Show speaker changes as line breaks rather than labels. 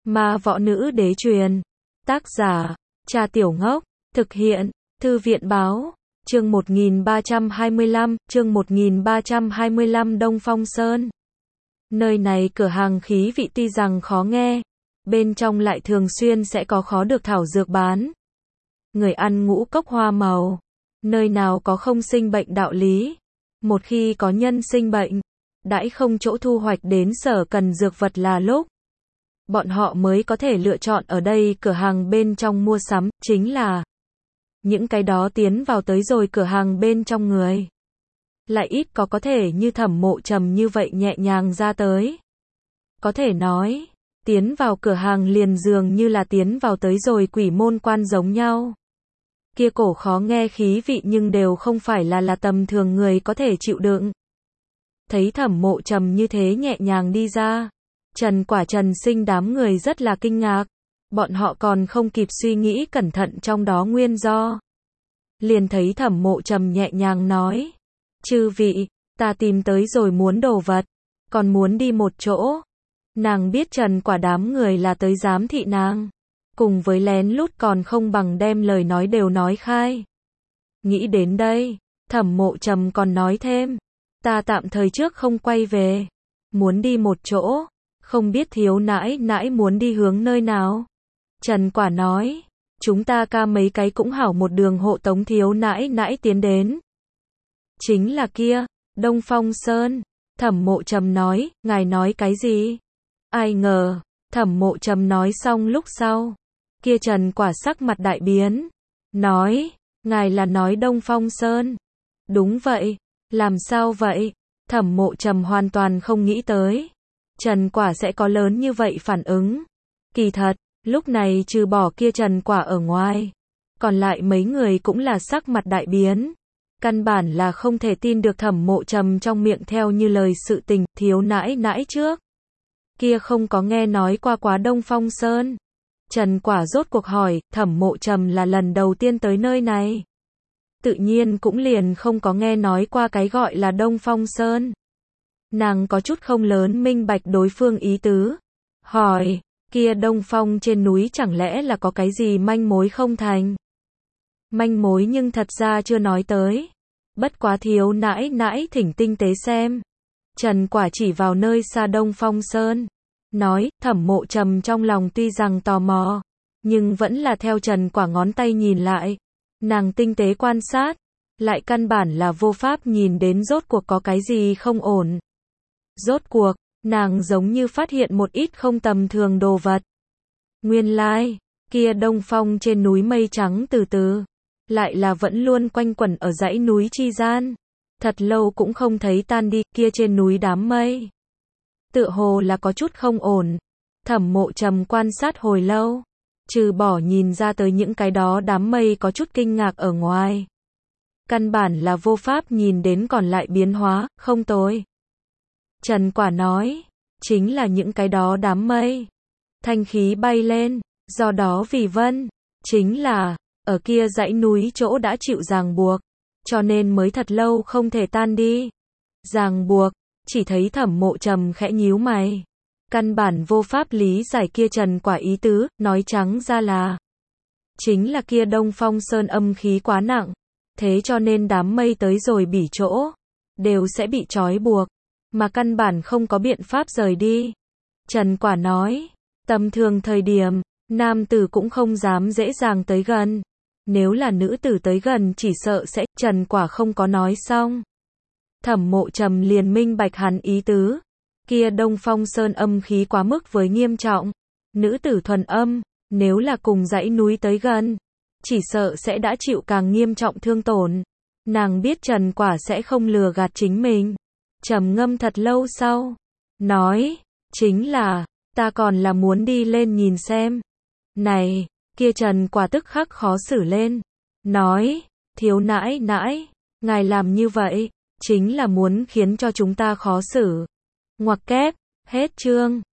Ma võ nữ đế truyền. Tác giả, Trà Tiểu Ngốc. Thực hiện, Thư viện báo. Chương 1325, Đông Phong Sơn. Nơi này cửa hàng khí vị tuy rằng khó nghe, bên trong lại thường xuyên sẽ có khó được thảo dược bán. Người ăn ngũ cốc hoa màu, nơi nào có không sinh bệnh đạo lý. Một khi có nhân sinh bệnh, đãi không chỗ thu hoạch đến sở cần dược vật là lúc bọn họ mới có thể lựa chọn ở đây cửa hàng bên trong mua sắm, chính là những cái đó tiến vào tới rồi cửa hàng bên trong người. Lại ít có thể như Thẩm Mộ Trầm như vậy nhẹ nhàng ra tới. Có thể nói, tiến vào cửa hàng liền dường như là tiến vào tới rồi quỷ môn quan giống nhau. Kia cổ khó nghe khí vị nhưng đều không phải là tầm thường người có thể chịu đựng. Thấy Thẩm Mộ Trầm như thế nhẹ nhàng đi ra, Trần Sinh đám người rất là kinh ngạc. Bọn họ còn không kịp suy nghĩ cẩn thận trong đó nguyên do. Liền thấy Thẩm Mộ Trầm nhẹ nhàng nói: "Chư vị, ta tìm tới rồi muốn đồ vật, còn muốn đi một chỗ." Nàng biết Trần Quả đám người là tới giám thị nàng, cùng với lén lút còn không bằng đem lời nói đều nói khai. Nghĩ đến đây, Thẩm Mộ Trầm còn nói thêm: "Ta tạm thời trước không quay về, muốn đi một chỗ, không biết thiếu nãi nãi muốn đi hướng nơi nào." Trần Quả nói: "Chúng ta ca mấy cái cũng hảo một đường hộ tống thiếu nãi nãi tiến đến." "Chính là kia, Đông Phong Sơn." Thẩm Mộ Trầm nói: "Ngài nói cái gì?" Ai ngờ, Thẩm Mộ Trầm nói xong lúc sau, kia Trần Quả sắc mặt đại biến, nói: "Ngài là nói Đông Phong Sơn?" "Đúng vậy." "Làm sao vậy?" Thẩm Mộ Trầm hoàn toàn không nghĩ tới Trần Quả sẽ có lớn như vậy phản ứng. Kỳ thật, lúc này trừ bỏ kia Trần Quả ở ngoài, còn lại mấy người cũng là sắc mặt đại biến. Căn bản là không thể tin được Thẩm Mộ Trầm trong miệng theo như lời sự tình, thiếu nãi nãi trước kia không có nghe nói qua quá Đông Phong Sơn. Trần Quả rốt cuộc hỏi, Thẩm Mộ Trầm là lần đầu tiên tới nơi này, tự nhiên cũng liền không có nghe nói qua cái gọi là Đông Phong Sơn. Nàng có chút không lớn minh bạch đối phương ý tứ, hỏi: "Kia Đông Phong trên núi chẳng lẽ là có cái gì manh mối không thành?" "Manh mối nhưng thật ra chưa nói tới. Bất quá thiếu nãi nãi thỉnh tinh tế xem." Trần Quả chỉ vào nơi xa Đông Phong Sơn, nói. Thẩm Mộ Trầm trong lòng tuy rằng tò mò, nhưng vẫn là theo Trần Quả ngón tay nhìn lại. Nàng tinh tế quan sát, lại căn bản là vô pháp nhìn đến rốt cuộc có cái gì không ổn. Rốt cuộc, nàng giống như phát hiện một ít không tầm thường đồ vật. Nguyên lai, kia Đông Phong trên núi mây trắng từ từ, lại là vẫn luôn quanh quẩn ở dãy núi chi gian. Thật lâu cũng không thấy tan đi, kia trên núi đám mây tựa hồ là có chút không ổn. Thẩm Mộ Trầm quan sát hồi lâu, trừ bỏ nhìn ra tới những cái đó đám mây có chút kinh ngạc ở ngoài, căn bản là vô pháp nhìn đến còn lại biến hóa, không tồi. Trần Quả nói: "Chính là những cái đó đám mây, thanh khí bay lên, do đó vì vân, chính là ở kia dãy núi chỗ đã chịu ràng buộc, cho nên mới thật lâu không thể tan đi." Ràng buộc? Chỉ thấy Thẩm Mộ Trầm khẽ nhíu mày, căn bản vô pháp lý giải kia Trần Quả ý tứ, nói trắng ra là chính là kia Đông Phong Sơn âm khí quá nặng, thế cho nên đám mây tới rồi bỉ chỗ đều sẽ bị trói buộc, mà căn bản không có biện pháp rời đi. Trần Quả nói: "Tầm thường thời điểm, nam tử cũng không dám dễ dàng tới gần, nếu là nữ tử tới gần chỉ sợ sẽ..." Trần Quả không có nói xong, Thẩm Mộ Trầm liền minh bạch hắn ý tứ. Kia Đông Phong Sơn âm khí quá mức với nghiêm trọng, nữ tử thuần âm, nếu là cùng dãy núi tới gần, chỉ sợ sẽ đã chịu càng nghiêm trọng thương tổn. Nàng biết Trần Quả sẽ không lừa gạt chính mình, trầm ngâm thật lâu sau, nói: "Chính là, ta còn là muốn đi lên nhìn xem." "Này!" Kia Trần Quả tức khắc khó xử lên, nói: "Thiếu nãi nãi, ngài làm như vậy, chính là muốn khiến cho chúng ta khó xử." Ngoặc kép, hết chương.